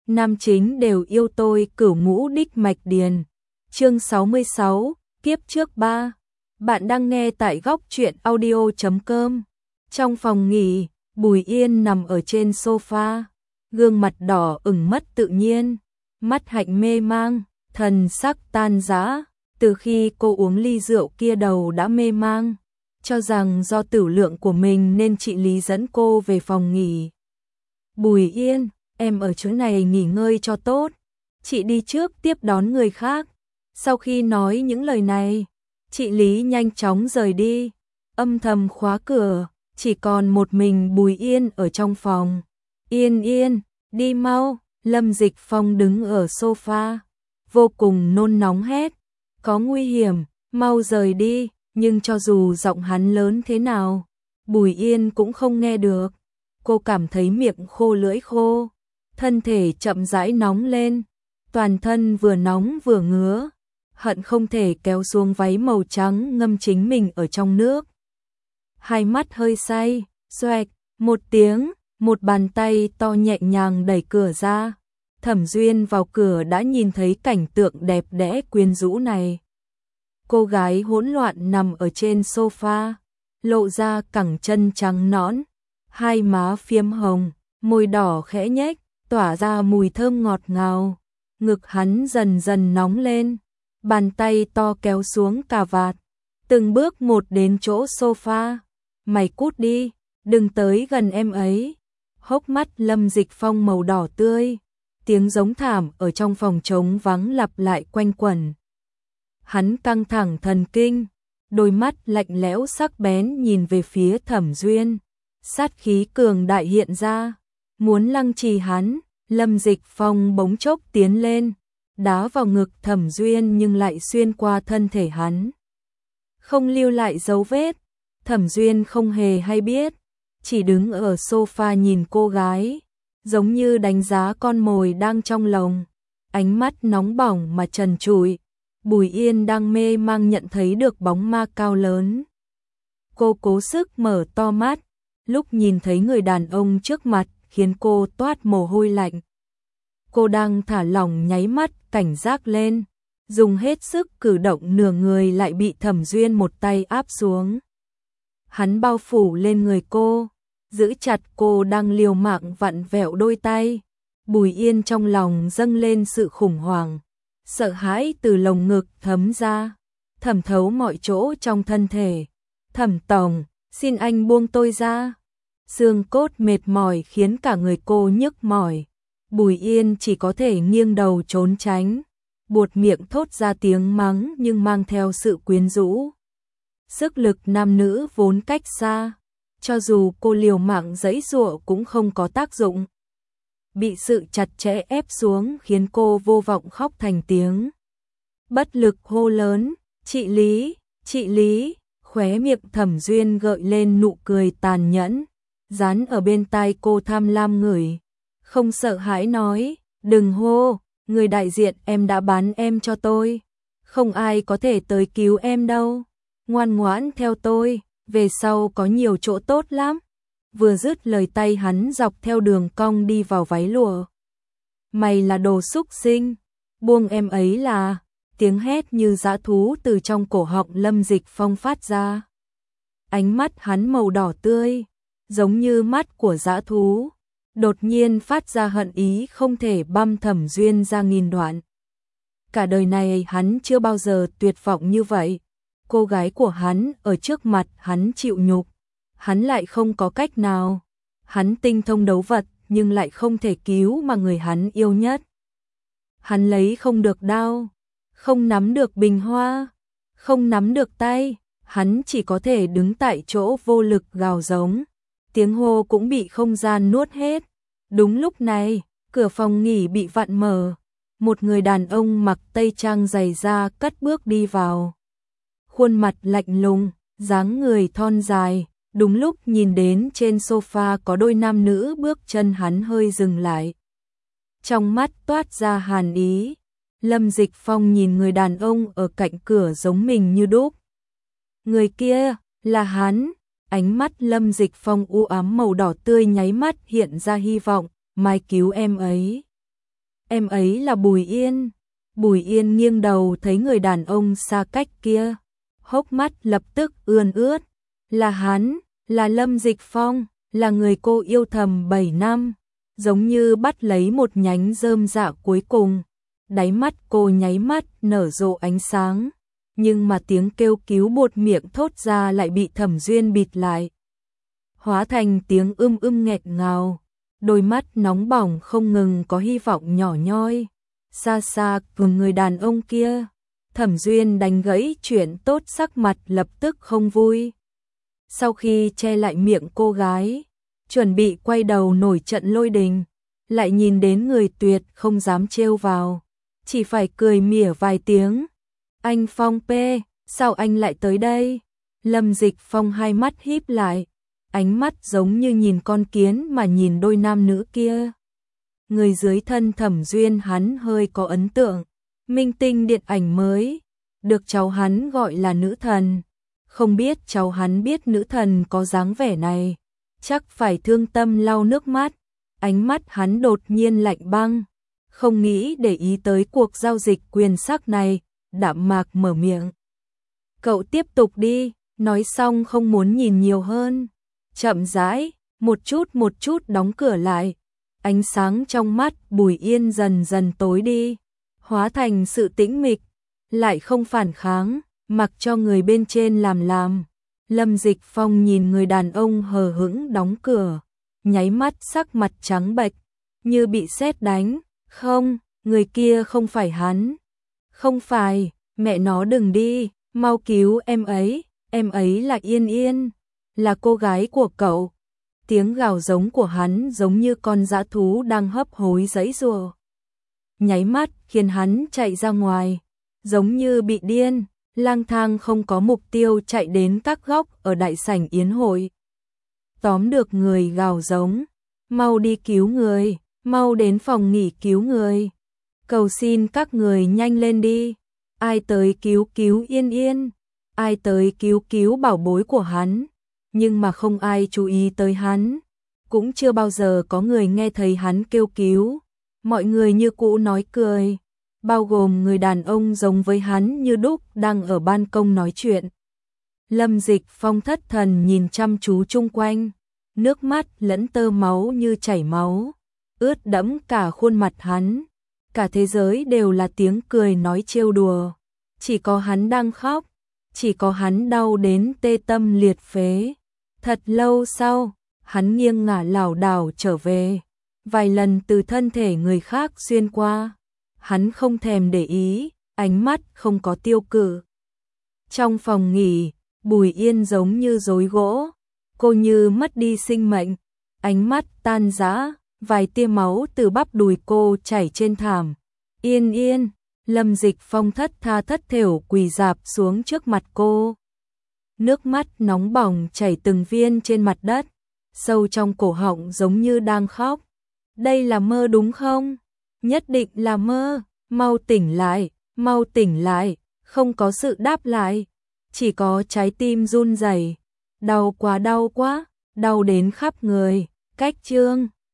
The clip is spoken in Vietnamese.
nam chính đều yêu tôi, Cửu Ngũ Đích Mạch Điền. Chương 66, kiếp trước 3. Bạn đang nghe tại góc truyện audio.com. Trong phòng nghỉ, Bùi Yên nằm ở trên sofa, gương mặt đỏ ửng mất tự nhiên, mắt hạnh mê mang, thần sắc tan rã. Từ khi cô uống ly rượu kia đầu đã mê mang, cho rằng do tửu lượng của mình nên chị Lý dẫn cô về phòng nghỉ. Bùi Yên, em ở chỗ này nghỉ ngơi cho tốt, chị đi trước tiếp đón người khác. Sau khi nói những lời này, chị Lý nhanh chóng rời đi, âm thầm khóa cửa, chỉ còn một mình Bùi Yên ở trong phòng. Yên Yên, đi mau, Lâm Dịch Phong đứng ở sofa, vô cùng nôn nóng hét, có nguy hiểm, mau rời đi, nhưng cho dù giọng hắn lớn thế nào, Bùi Yên cũng không nghe được. Cô cảm thấy miệng khô lưỡi khô, thân thể chậm rãi nóng lên, toàn thân vừa nóng vừa ngứa, hận không thể kéo xuống váy màu trắng ngâm chính mình ở trong nước. Hai mắt hơi say, xoẹt, một tiếng, một bàn tay to nhẹ nhàng đẩy cửa ra. Thẩm Duyên vào cửa đã nhìn thấy cảnh tượng đẹp đẽ quyến rũ này. Cô gái hỗn loạn nằm ở trên sofa, lộ ra cẳng chân trắng nõn, hai má phiếm hồng, môi đỏ khẽ nhếch, tỏa ra mùi thơm ngọt ngào. Ngực hắn dần dần nóng lên, bàn tay to kéo xuống cà vạt, từng bước một đến chỗ sofa. Mày cút đi, đừng tới gần em ấy. Hốc mắt Lâm Dịch Phong màu đỏ tươi, tiếng giống thảm ở trong phòng trống vắng lặp lại quanh quẩn. Hắn căng thẳng thần kinh, đôi mắt lạnh lẽo sắc bén nhìn về phía Thẩm Duyên, sát khí cường đại hiện ra, muốn lăng trì hắn. Lâm Dịch Phong bỗng chốc tiến lên, đá vào ngực Thẩm Duyên nhưng lại xuyên qua thân thể hắn, không lưu lại dấu vết. Thẩm Duyên không hề hay biết, chỉ đứng ở sofa nhìn cô gái, giống như đánh giá con mồi đang trong lồng, ánh mắt nóng bỏng mà trần trụi. Bùi Yên đang mê mang nhận thấy được bóng ma cao lớn. Cô cố sức mở to mắt, lúc nhìn thấy người đàn ông trước mặt khiến cô toát mồ hôi lạnh. Cô đang thả lỏng nháy mắt cảnh giác lên, dùng hết sức cử động nửa người lại bị Thẩm Duyên một tay áp xuống. Hắn bao phủ lên người cô, giữ chặt cô đang liều mạng vặn vẹo đôi tay. Bùi Yên trong lòng dâng lên sự khủng hoảng, sợ hãi từ lồng ngực thấm ra, thẩm thấu mọi chỗ trong thân thể. Thẩm tổng, xin anh buông tôi ra. Xương cốt mệt mỏi khiến cả người cô nhức mỏi. Bùi Yên chỉ có thể nghiêng đầu trốn tránh, buột miệng thốt ra tiếng mắng nhưng mang theo sự quyến rũ. Sức lực nam nữ vốn cách xa, cho dù cô liều mạng giãy giụa cũng không có tác dụng. Bị sự chặt chẽ ép xuống khiến cô vô vọng khóc thành tiếng. Bất lực hô lớn, chị Lý, chị Lý. Khóe miệng Thẩm Duyên gợi lên nụ cười tàn nhẫn, dán ở bên tai cô tham lam ngửi, không sợ hãi nói, đừng hô, người đại diện em đã bán em cho tôi, không ai có thể tới cứu em đâu, ngoan ngoãn theo tôi, về sau có nhiều chỗ tốt lắm. Vừa dứt lời tay hắn dọc theo đường cong đi vào váy lụa. Mày là đồ xúc sinh, buông em ấy là. Tiếng hét như dã thú từ trong cổ họng Lâm Dịch Phong phát ra. Ánh mắt hắn màu đỏ tươi, giống như mắt của dã thú, đột nhiên phát ra hận ý không thể băm Thẩm Duyên ra nghìn đoạn. Cả đời này hắn chưa bao giờ tuyệt vọng như vậy. Cô gái của hắn ở trước mặt hắn chịu nhục, hắn lại không có cách nào. Hắn tinh thông đấu vật nhưng lại không thể cứu mà người hắn yêu nhất. Hắn lấy không được đao, không nắm được bình hoa, không nắm được tay, hắn chỉ có thể đứng tại chỗ vô lực gào giống. Tiếng hô cũng bị không gian nuốt hết. Đúng lúc này, cửa phòng nghỉ bị vặn mở. Một người đàn ông mặc tây trang dày da cất bước đi vào. Khuôn mặt lạnh lùng, dáng người thon dài. Đúng lúc nhìn đến trên sofa có đôi nam nữ, bước chân hắn hơi dừng lại. Trong mắt toát ra hàn ý. Lâm Dịch Phong nhìn người đàn ông ở cạnh cửa giống mình như đúc. Người kia là hắn. Ánh mắt Lâm Dịch Phong u ám màu đỏ tươi nháy mắt hiện ra hy vọng, mai cứu em ấy. em ấy là Bùi Yên. Bùi Yên nghiêng đầu thấy người đàn ông xa cách kia, hốc mắt lập tức ươn ướt. Là hắn, là Lâm Dịch Phong, là người cô yêu thầm 7 năm, giống như bắt lấy một nhánh rơm rạ cuối cùng. Đáy mắt cô nháy mắt nở rộ ánh sáng, nhưng mà tiếng kêu cứu buột miệng thốt ra lại bị Thẩm Duyên bịt lại, hóa thành tiếng nghẹt ngào. Đôi mắt nóng bỏng không ngừng có hy vọng nhỏ nhoi. Xa xa cùng người đàn ông kia, Thẩm Duyên đánh gãy chuyện tốt, sắc mặt lập tức không vui. Sau khi che lại miệng cô gái, chuẩn bị quay đầu nổi trận lôi đình, lại nhìn đến người tuyệt không dám trêu vào, chỉ phải cười mỉa vài tiếng. Anh Phong P, sao anh lại tới đây? Lâm Dịch Phong hai mắt híp lại, ánh mắt giống như nhìn con kiến mà nhìn đôi nam nữ kia. Người dưới thân Thẩm Duyên hắn hơi có ấn tượng, minh tinh điện ảnh mới, được cháu hắn gọi là nữ thần. Không biết cháu hắn biết nữ thần có dáng vẻ này, chắc phải thương tâm lau nước mắt. Ánh mắt hắn đột nhiên lạnh băng, không nghĩ để ý tới cuộc giao dịch quyền sắc này, đạm mạc mở miệng. Cậu tiếp tục đi, nói xong không muốn nhìn nhiều hơn. Chậm rãi, một chút đóng cửa lại. Ánh sáng trong mắt Bùi Yên dần dần tối đi, hóa thành sự tĩnh mịch, lại không phản kháng, mặc cho người bên trên làm. Lâm Dịch Phong nhìn người đàn ông hờ hững đóng cửa, nháy mắt sắc mặt trắng bệch, như bị sét đánh. Không, người kia không phải hắn. Không phải, mẹ nó đừng đi, mau cứu em ấy là Yên Yên, là cô gái của cậu. Tiếng gào giống của hắn giống như con dã thú đang hấp hối giãy giụa. Nháy mắt khiến hắn chạy ra ngoài, giống như bị điên, lang thang không có mục tiêu chạy đến các góc ở đại sảnh yến hội. Tóm được người gào giống, mau đi cứu người, mau đến phòng nghỉ cứu người. Cầu xin các người nhanh lên đi, ai tới cứu Yên Yên, ai tới cứu bảo bối của hắn. Nhưng mà không ai chú ý tới hắn, cũng chưa bao giờ có người nghe thấy hắn kêu cứu. Mọi người như cũ nói cười, bao gồm người đàn ông giống với hắn như đúc đang ở ban công nói chuyện. Lâm Dịch Phong thất thần nhìn chăm chú chung quanh, nước mắt lẫn tơ máu như chảy máu, ướt đẫm cả khuôn mặt hắn. Cả thế giới đều là tiếng cười nói trêu đùa, chỉ có hắn đang khóc, chỉ có hắn đau đến tê tâm liệt phế. Thật lâu sau, hắn nghiêng ngả lảo đảo trở về, vài lần từ thân thể người khác xuyên qua. Hắn không thèm để ý, ánh mắt không có tiêu cự. Trong phòng nghỉ, Bùi Yên giống như rối gỗ, cô như mất đi sinh mệnh, ánh mắt tan rã, vài tia máu từ bắp đùi cô chảy trên thảm. Yên Yên, Lâm Dịch Phong thất tha thất thểu quỳ rạp xuống trước mặt cô. Nước mắt nóng bỏng chảy từng viên trên mặt đất, sâu trong cổ họng giống như đang khóc. Đây là mơ đúng không? Nhất định là mơ, mau tỉnh lại, không có sự đáp lại, chỉ có trái tim run rẩy. Đau quá, đau đến khắp người. Cách chương